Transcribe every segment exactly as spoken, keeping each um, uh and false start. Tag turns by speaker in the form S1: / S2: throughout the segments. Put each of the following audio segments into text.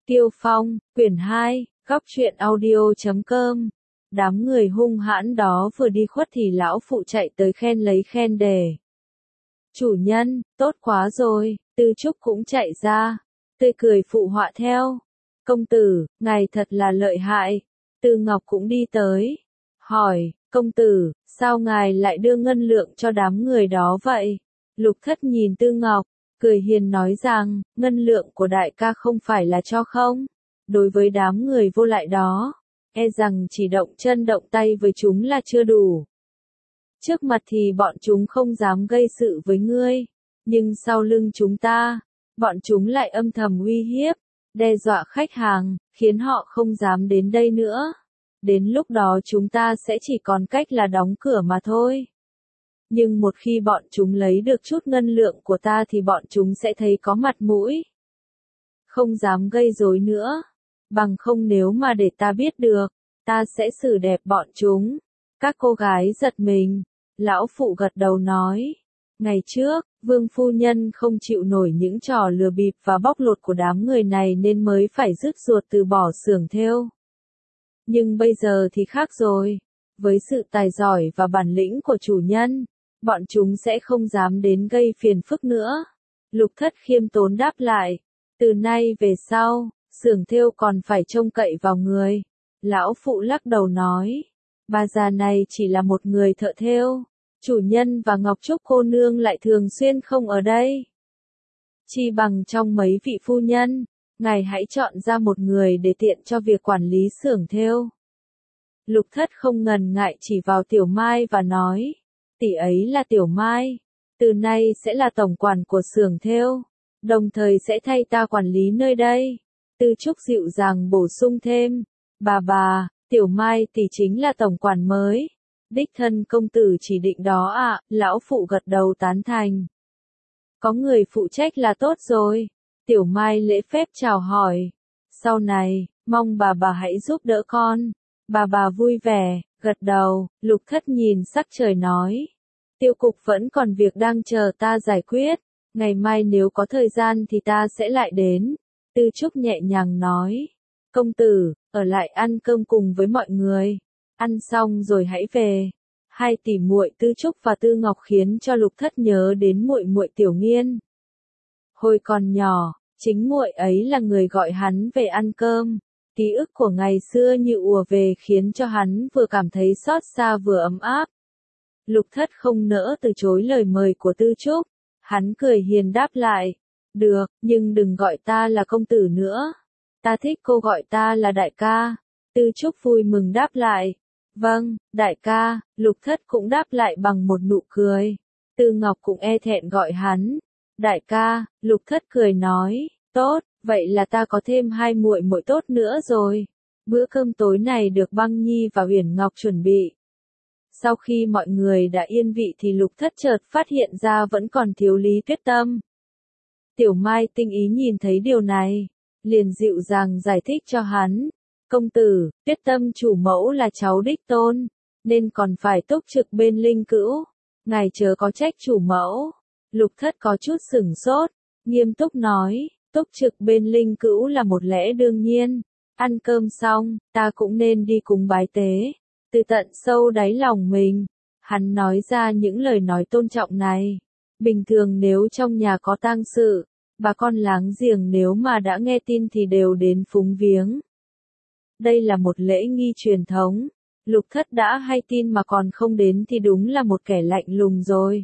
S1: Tiêu Phong, quyển hai, góc truyện audio chấm com. Đám người hung hãn đó vừa đi khuất thì lão phụ chạy tới khen lấy khen đề. Chủ nhân, tốt quá rồi, Tư Trúc cũng chạy ra, tươi cười phụ họa theo. Công tử, ngài thật là lợi hại. Tư Ngọc cũng đi tới, hỏi, công tử, sao ngài lại đưa ngân lượng cho đám người đó vậy? Lục Thất nhìn Tư Ngọc, cười hiền nói rằng, ngân lượng của đại ca không phải là cho không. Đối với đám người vô lại đó, e rằng chỉ động chân động tay với chúng là chưa đủ. Trước mặt thì bọn chúng không dám gây sự với ngươi, nhưng sau lưng chúng ta, bọn chúng lại âm thầm uy hiếp, đe dọa khách hàng, khiến họ không dám đến đây nữa. Đến lúc đó chúng ta sẽ chỉ còn cách là đóng cửa mà thôi. Nhưng một khi bọn chúng lấy được chút ngân lượng của ta thì bọn chúng sẽ thấy có mặt mũi. Không dám gây rối nữa. Bằng không nếu mà để ta biết được, ta sẽ xử đẹp bọn chúng. Các cô gái giật mình. Lão phụ gật đầu nói. Ngày trước, Vương phu nhân không chịu nổi những trò lừa bịp và bóc lột của đám người này nên mới phải dứt ruột từ bỏ xưởng thêu. Nhưng bây giờ thì khác rồi. Với sự tài giỏi và bản lĩnh của chủ nhân, bọn chúng sẽ không dám đến gây phiền phức nữa. Lục Thất khiêm tốn đáp lại. Từ nay về sau, xưởng thêu còn phải trông cậy vào người. Lão phụ lắc đầu nói. Bà già này chỉ là một người thợ thêu. Chủ nhân và Ngọc Trúc cô nương lại thường xuyên không ở đây. Chi bằng trong mấy vị phu nhân, ngài hãy chọn ra một người để tiện cho việc quản lý xưởng thêu. Lục Thất không ngần ngại chỉ vào Tiểu Mai và nói. Tỷ ấy là Tiểu Mai. Từ nay sẽ là tổng quản của xưởng thêu. Đồng thời sẽ thay ta quản lý nơi đây. Tư Trúc dịu dàng bổ sung thêm. Bà bà, Tiểu Mai tỷ chính là tổng quản mới. Đích thân công tử chỉ định đó ạ, à, lão phụ gật đầu tán thành. Có người phụ trách là tốt rồi. Tiểu Mai lễ phép chào hỏi. Sau này, mong bà bà hãy giúp đỡ con. Bà bà vui vẻ, gật đầu. Lục Thất nhìn sắc trời nói. Tiêu cục vẫn còn việc đang chờ ta giải quyết. Ngày mai nếu có thời gian thì ta sẽ lại đến. Tư Trúc nhẹ nhàng nói. Công tử, ở lại ăn cơm cùng với mọi người. Ăn xong rồi hãy về. Hai tỷ muội Tư Trúc và Tư Ngọc khiến cho Lục Thất nhớ đến muội muội Tiểu Nghiên. Hồi còn nhỏ, chính muội ấy là người gọi hắn về ăn cơm. Ký ức của ngày xưa như ùa về khiến cho hắn vừa cảm thấy xót xa vừa ấm áp. Lục Thất không nỡ từ chối lời mời của Tư Trúc. Hắn cười hiền đáp lại. Được, nhưng đừng gọi ta là công tử nữa. Ta thích cô gọi ta là đại ca. Tư Trúc vui mừng đáp lại. Vâng, đại ca. Lục Thất cũng đáp lại bằng một nụ cười. Tư Ngọc cũng e thẹn gọi hắn. Đại ca. Lục Thất cười nói. Tốt, vậy là ta có thêm hai muội muội tốt nữa rồi. Bữa cơm tối này được Băng Nhi và Uyển Ngọc chuẩn bị. Sau khi mọi người đã yên vị thì Lục Thất chợt phát hiện ra vẫn còn thiếu Lý Tuyết Tâm. Tiểu Mai tinh ý nhìn thấy điều này, liền dịu dàng giải thích cho hắn. Công tử, Tuyết Tâm chủ mẫu là cháu đích tôn, nên còn phải túc trực bên linh cữu. Ngài chớ có trách chủ mẫu. Lục Thất có chút sửng sốt, nghiêm túc nói, túc trực bên linh cữu là một lẽ đương nhiên. Ăn cơm xong, ta cũng nên đi cùng bái tế. Từ tận sâu đáy lòng mình, hắn nói ra những lời nói tôn trọng này. Bình thường nếu trong nhà có tang sự, bà con láng giềng nếu mà đã nghe tin thì đều đến phúng viếng. Đây là một lễ nghi truyền thống. Lục Thất đã hay tin mà còn không đến thì đúng là một kẻ lạnh lùng rồi.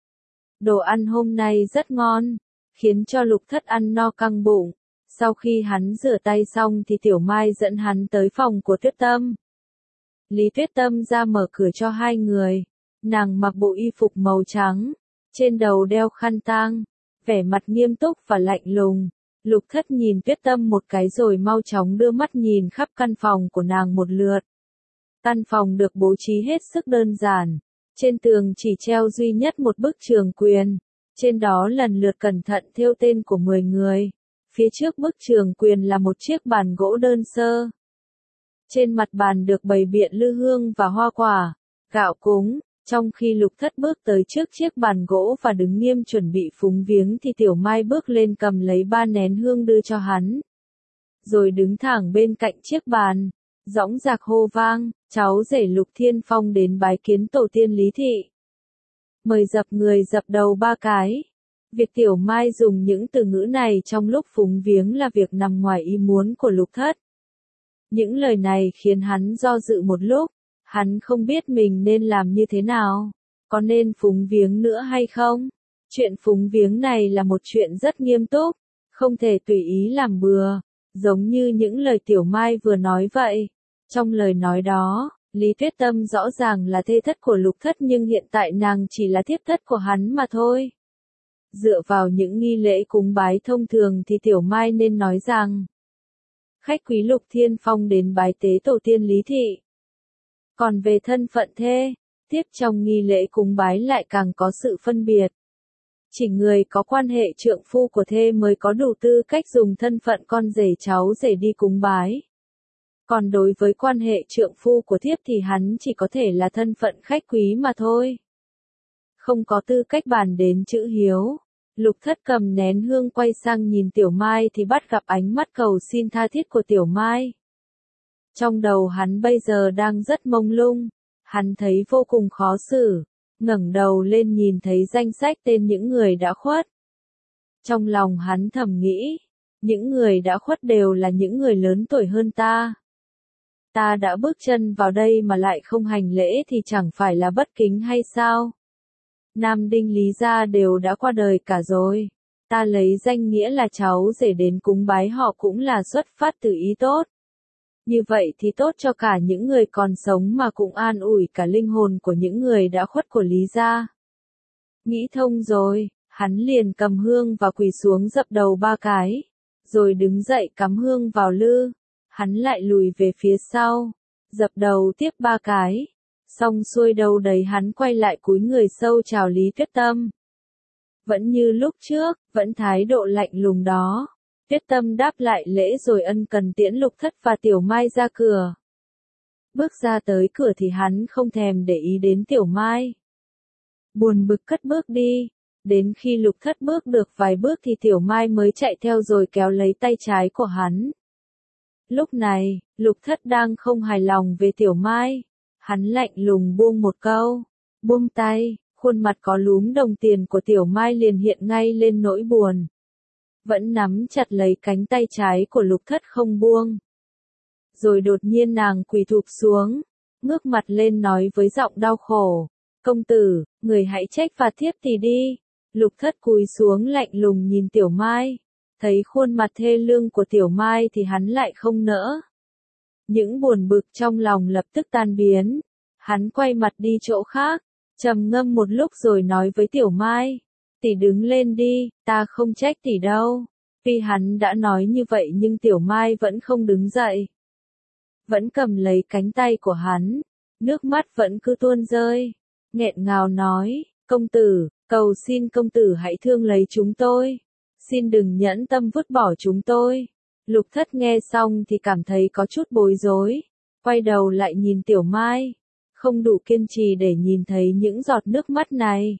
S1: Đồ ăn hôm nay rất ngon, khiến cho Lục Thất ăn no căng bụng. Sau khi hắn rửa tay xong thì Tiểu Mai dẫn hắn tới phòng của Tuyết Tâm. Lý Tuyết Tâm ra mở cửa cho hai người. Nàng mặc bộ y phục màu trắng, trên đầu đeo khăn tang, vẻ mặt nghiêm túc và lạnh lùng. Lục Thất nhìn Tuyết Tâm một cái rồi mau chóng đưa mắt nhìn khắp căn phòng của nàng một lượt. Căn phòng được bố trí hết sức đơn giản. Trên tường chỉ treo duy nhất một bức trường quyền. Trên đó lần lượt cẩn thận thêu tên của mười người. Phía trước bức trường quyền là một chiếc bàn gỗ đơn sơ. Trên mặt bàn được bày biện lư hương và hoa quả, gạo cúng. Trong khi Lục Thất bước tới trước chiếc bàn gỗ và đứng nghiêm chuẩn bị phúng viếng thì Tiểu Mai bước lên cầm lấy ba nén hương đưa cho hắn. rồi đứng thẳng bên cạnh chiếc bàn, dõng dạc hô vang, cháu rể Lục Thiên Phong đến bái kiến tổ tiên Lý Thị. Mời dập người dập đầu ba cái. Việc Tiểu Mai dùng những từ ngữ này trong lúc phúng viếng là việc nằm ngoài ý muốn của Lục Thất. Những lời này khiến hắn do dự một lúc, hắn không biết mình nên làm như thế nào, có nên phúng viếng nữa hay không? Chuyện phúng viếng này là một chuyện rất nghiêm túc, không thể tùy ý làm bừa, giống như những lời Tiểu Mai vừa nói vậy. Trong lời nói đó, Lý Tuyết Tâm rõ ràng là thê thất của Lục Thất nhưng hiện tại nàng chỉ là thiếp thất của hắn mà thôi. Dựa vào những nghi lễ cúng bái thông thường thì Tiểu Mai nên nói rằng khách quý Lục Thiên Phong đến bái tế tổ tiên Lý Thị. Còn về thân phận thê, tiếp trong nghi lễ cúng bái lại càng có sự phân biệt. Chỉ người có quan hệ trượng phu của thê mới có đủ tư cách dùng thân phận con rể cháu rể đi cúng bái. Còn đối với quan hệ trượng phu của thiếp thì hắn chỉ có thể là thân phận khách quý mà thôi. Không có tư cách bàn đến chữ hiếu. Lục Thất cầm nén hương quay sang nhìn Tiểu Mai thì bắt gặp ánh mắt cầu xin tha thiết của Tiểu Mai. Trong đầu hắn bây giờ đang rất mông lung, hắn thấy vô cùng khó xử, ngẩng đầu lên nhìn thấy danh sách tên những người đã khuất. Trong lòng hắn thầm nghĩ, những người đã khuất đều là những người lớn tuổi hơn ta. Ta đã bước chân vào đây mà lại không hành lễ thì chẳng phải là bất kính hay sao? Nam Đinh Lý gia đều đã qua đời cả rồi. Ta lấy danh nghĩa là cháu rể đến cúng bái họ cũng là xuất phát từ ý tốt. Như vậy thì tốt cho cả những người còn sống mà cũng an ủi cả linh hồn của những người đã khuất của Lý gia. Nghĩ thông rồi, hắn liền cầm hương và quỳ xuống dập đầu ba cái, rồi đứng dậy cắm hương vào lư. Hắn lại lùi về phía sau, dập đầu tiếp ba cái. Xong xuôi đâu đấy hắn quay lại cúi người sâu chào Lý Tuyết Tâm. Vẫn như lúc trước, vẫn thái độ lạnh lùng đó. Tuyết Tâm đáp lại lễ rồi ân cần tiễn Lục Thất và Tiểu Mai ra cửa. Bước ra tới cửa thì hắn không thèm để ý đến Tiểu Mai. Buồn bực cất bước đi. Đến khi Lục Thất bước được vài bước thì Tiểu Mai mới chạy theo rồi kéo lấy tay trái của hắn. Lúc này, Lục Thất đang không hài lòng về Tiểu Mai. Hắn lạnh lùng buông một câu, buông tay, khuôn mặt có lúm đồng tiền của Tiểu Mai liền hiện ngay lên nỗi buồn. Vẫn nắm chặt lấy cánh tay trái của Lục Thất không buông. Rồi đột nhiên nàng quỳ thụp xuống, ngước mặt lên nói với giọng đau khổ, công tử, người hãy trách phạt thiếp thì đi. Lục Thất cúi xuống lạnh lùng nhìn Tiểu Mai, thấy khuôn mặt thê lương của Tiểu Mai thì hắn lại không nỡ. Những buồn bực trong lòng lập tức tan biến, hắn quay mặt đi chỗ khác, trầm ngâm một lúc rồi nói với Tiểu Mai, tỷ đứng lên đi, ta không trách tỷ đâu. Tuy hắn đã nói như vậy nhưng Tiểu Mai vẫn không đứng dậy. Vẫn cầm lấy cánh tay của hắn, nước mắt vẫn cứ tuôn rơi, nghẹn ngào nói, công tử, cầu xin công tử hãy thương lấy chúng tôi, xin đừng nhẫn tâm vứt bỏ chúng tôi. Lục Thất nghe xong thì cảm thấy có chút bối rối, quay đầu lại nhìn Tiểu Mai, không đủ kiên trì để nhìn thấy những giọt nước mắt này.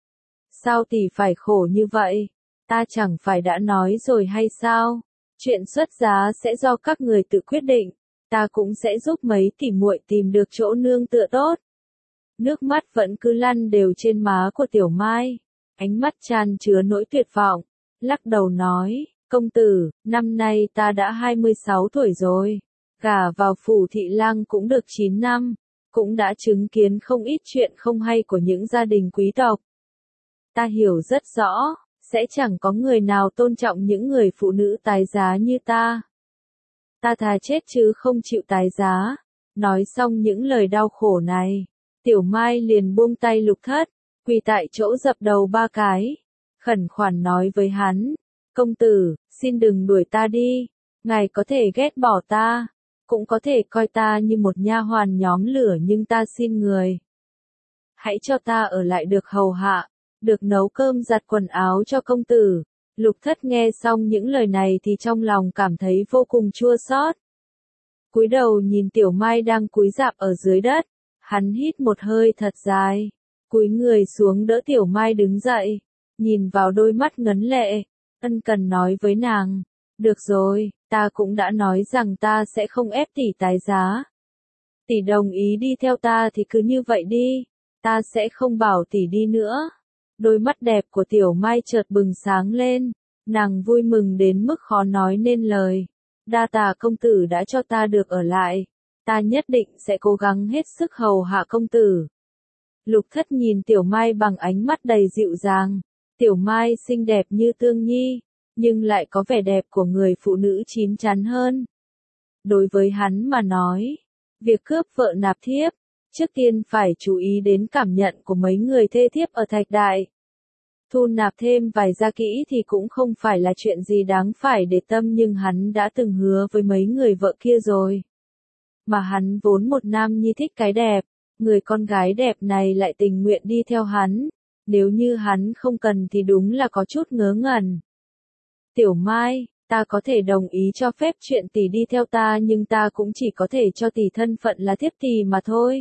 S1: Sao tỷ phải khổ như vậy? Ta chẳng phải đã nói rồi hay sao? Chuyện xuất giá sẽ do các người tự quyết định, ta cũng sẽ giúp mấy tỷ muội tìm được chỗ nương tựa tốt. Nước mắt vẫn cứ lăn đều trên má của Tiểu Mai, ánh mắt tràn chứa nỗi tuyệt vọng, lắc đầu nói, công tử, năm nay ta đã hai mươi sáu tuổi rồi, gả vào phủ thị lang cũng được chín năm, cũng đã chứng kiến không ít chuyện không hay của những gia đình quý tộc. Ta hiểu rất rõ, sẽ chẳng có người nào tôn trọng những người phụ nữ tái giá như ta. Ta thà chết chứ không chịu tái giá. Nói xong những lời đau khổ này, Tiểu Mai liền buông tay Lục Thất, quỳ tại chỗ dập đầu ba cái, khẩn khoản nói với hắn, công tử, xin đừng đuổi ta đi, ngài có thể ghét bỏ ta, cũng có thể coi ta như một nha hoàn nhóm lửa nhưng ta xin người. Hãy cho ta ở lại được hầu hạ, được nấu cơm giặt quần áo cho công tử. Lục Thất nghe xong những lời này thì trong lòng cảm thấy vô cùng chua xót. Cúi đầu nhìn Tiểu Mai đang cúi rạp ở dưới đất, hắn hít một hơi thật dài, cúi người xuống đỡ Tiểu Mai đứng dậy, nhìn vào đôi mắt ngấn lệ, ân cần nói với nàng, Được rồi, ta cũng đã nói rằng ta sẽ không ép tỷ tái giá. Tỷ đồng ý đi theo ta thì cứ như vậy đi, ta sẽ không bảo tỷ đi nữa. Đôi mắt đẹp của Tiểu Mai chợt bừng sáng lên, nàng vui mừng đến mức khó nói nên lời. Đa tạ công tử đã cho ta được ở lại, ta nhất định sẽ cố gắng hết sức hầu hạ công tử. Lục Thất nhìn Tiểu Mai bằng ánh mắt đầy dịu dàng. Tiểu Mai xinh đẹp như Tương Nhi, nhưng lại có vẻ đẹp của người phụ nữ chín chắn hơn. Đối với hắn mà nói, việc cướp vợ nạp thiếp, trước tiên phải chú ý đến cảm nhận của mấy người thê thiếp ở Thạch Đại. Thu nạp thêm vài gia kỹ thì cũng không phải là chuyện gì đáng phải để tâm, nhưng hắn đã từng hứa với mấy người vợ kia rồi. Mà hắn vốn một nam nhi thích cái đẹp, người con gái đẹp này lại tình nguyện đi theo hắn, nếu như hắn không cần thì đúng là có chút ngớ ngẩn. Tiểu Mai, ta có thể đồng ý cho phép chuyện tỷ đi theo ta, nhưng ta cũng chỉ có thể cho tỷ thân phận là thiếp tỷ mà thôi.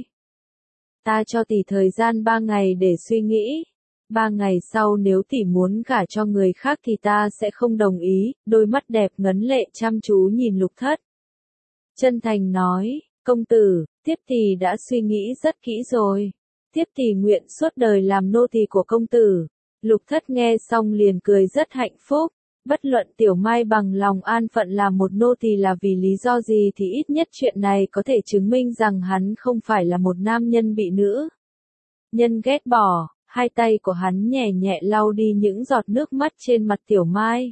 S1: Ta cho tỷ thời gian ba ngày để suy nghĩ. Ba ngày sau nếu tỷ muốn gả cho người khác thì ta sẽ không đồng ý. Đôi mắt đẹp ngấn lệ chăm chú nhìn Lục Thất. Chân thành nói, công tử, thiếp tỷ đã suy nghĩ rất kỹ rồi. Thiếp tỷ nguyện suốt đời làm nô tỳ của công tử. Lục Thất nghe xong liền cười rất hạnh phúc. Bất luận Tiểu Mai bằng lòng an phận làm một nô tỳ là vì lý do gì thì ít nhất chuyện này có thể chứng minh rằng hắn không phải là một nam nhân bị nữ nhân ghét bỏ. Hai tay của hắn nhẹ nhẹ lau đi những giọt nước mắt trên mặt Tiểu Mai.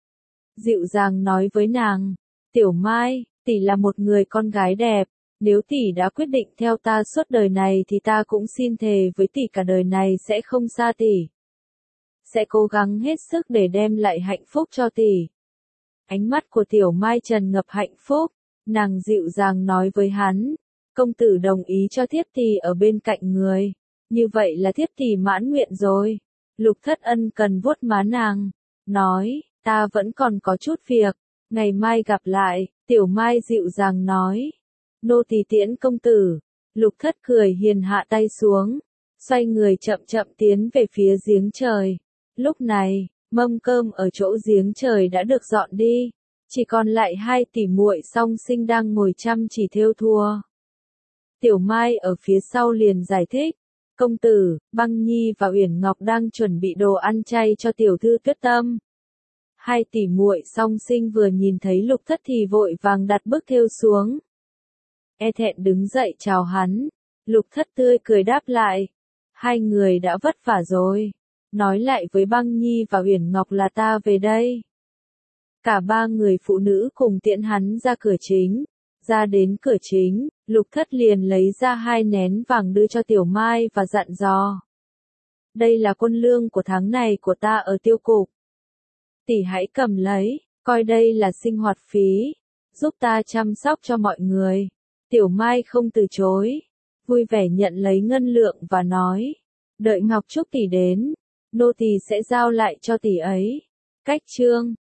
S1: Dịu dàng nói với nàng, Tiểu Mai, tỷ là một người con gái đẹp, nếu tỷ đã quyết định theo ta suốt đời này thì ta cũng xin thề với tỷ cả đời này sẽ không xa tỷ. Sẽ cố gắng hết sức để đem lại hạnh phúc cho tỷ. Ánh mắt của Tiểu Mai tràn ngập hạnh phúc, nàng dịu dàng nói với hắn, công tử đồng ý cho thiếp tỷ ở bên cạnh người. Như vậy là thiếp tỷ mãn nguyện rồi. Lục Thất ân cần vuốt má nàng, nói, ta vẫn còn có chút việc, ngày mai gặp lại. Tiểu Mai dịu dàng nói, nô tỳ tiễn công tử. Lục Thất cười hiền hạ tay xuống, xoay người chậm chậm tiến về phía giếng trời. Lúc này, mâm cơm ở chỗ giếng trời đã được dọn đi, chỉ còn lại hai tỷ muội song sinh đang ngồi chăm chỉ thêu thùa. Tiểu Mai ở phía sau liền giải thích, công tử, Băng Nhi và Uyển Ngọc đang chuẩn bị đồ ăn chay cho tiểu thư Tuyết Tâm. Hai tỷ muội song sinh vừa nhìn thấy Lục Thất thì vội vàng đặt bức thêu xuống. E thẹn đứng dậy chào hắn. Lục Thất tươi cười đáp lại, hai người đã vất vả rồi. Nói lại với Băng Nhi và Uyển Ngọc là ta về đây. Cả ba người phụ nữ cùng tiễn hắn ra cửa chính. Ra đến cửa chính, Lục Thất liền lấy ra hai nén vàng đưa cho Tiểu Mai và dặn dò. Đây là quân lương của tháng này của ta ở tiêu cục. Tỷ hãy cầm lấy, coi đây là sinh hoạt phí, giúp ta chăm sóc cho mọi người. Tiểu Mai không từ chối, vui vẻ nhận lấy ngân lượng và nói, đợi Ngọc Trúc tỷ đến, nô tỳ sẽ giao lại cho tỷ ấy. Cách chương